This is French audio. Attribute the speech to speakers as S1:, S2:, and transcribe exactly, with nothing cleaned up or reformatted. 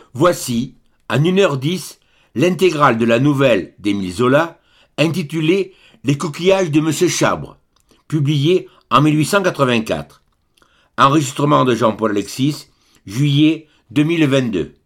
S1: Voici, en une heure dix, l'intégrale de la nouvelle d'Émile Zola, intitulée Les coquillages de Monsieur Chabre, publiée en mille huit cent quatre-vingt-quatre. Enregistrement de Jean-Paul Alexis, juillet deux mille vingt-deux.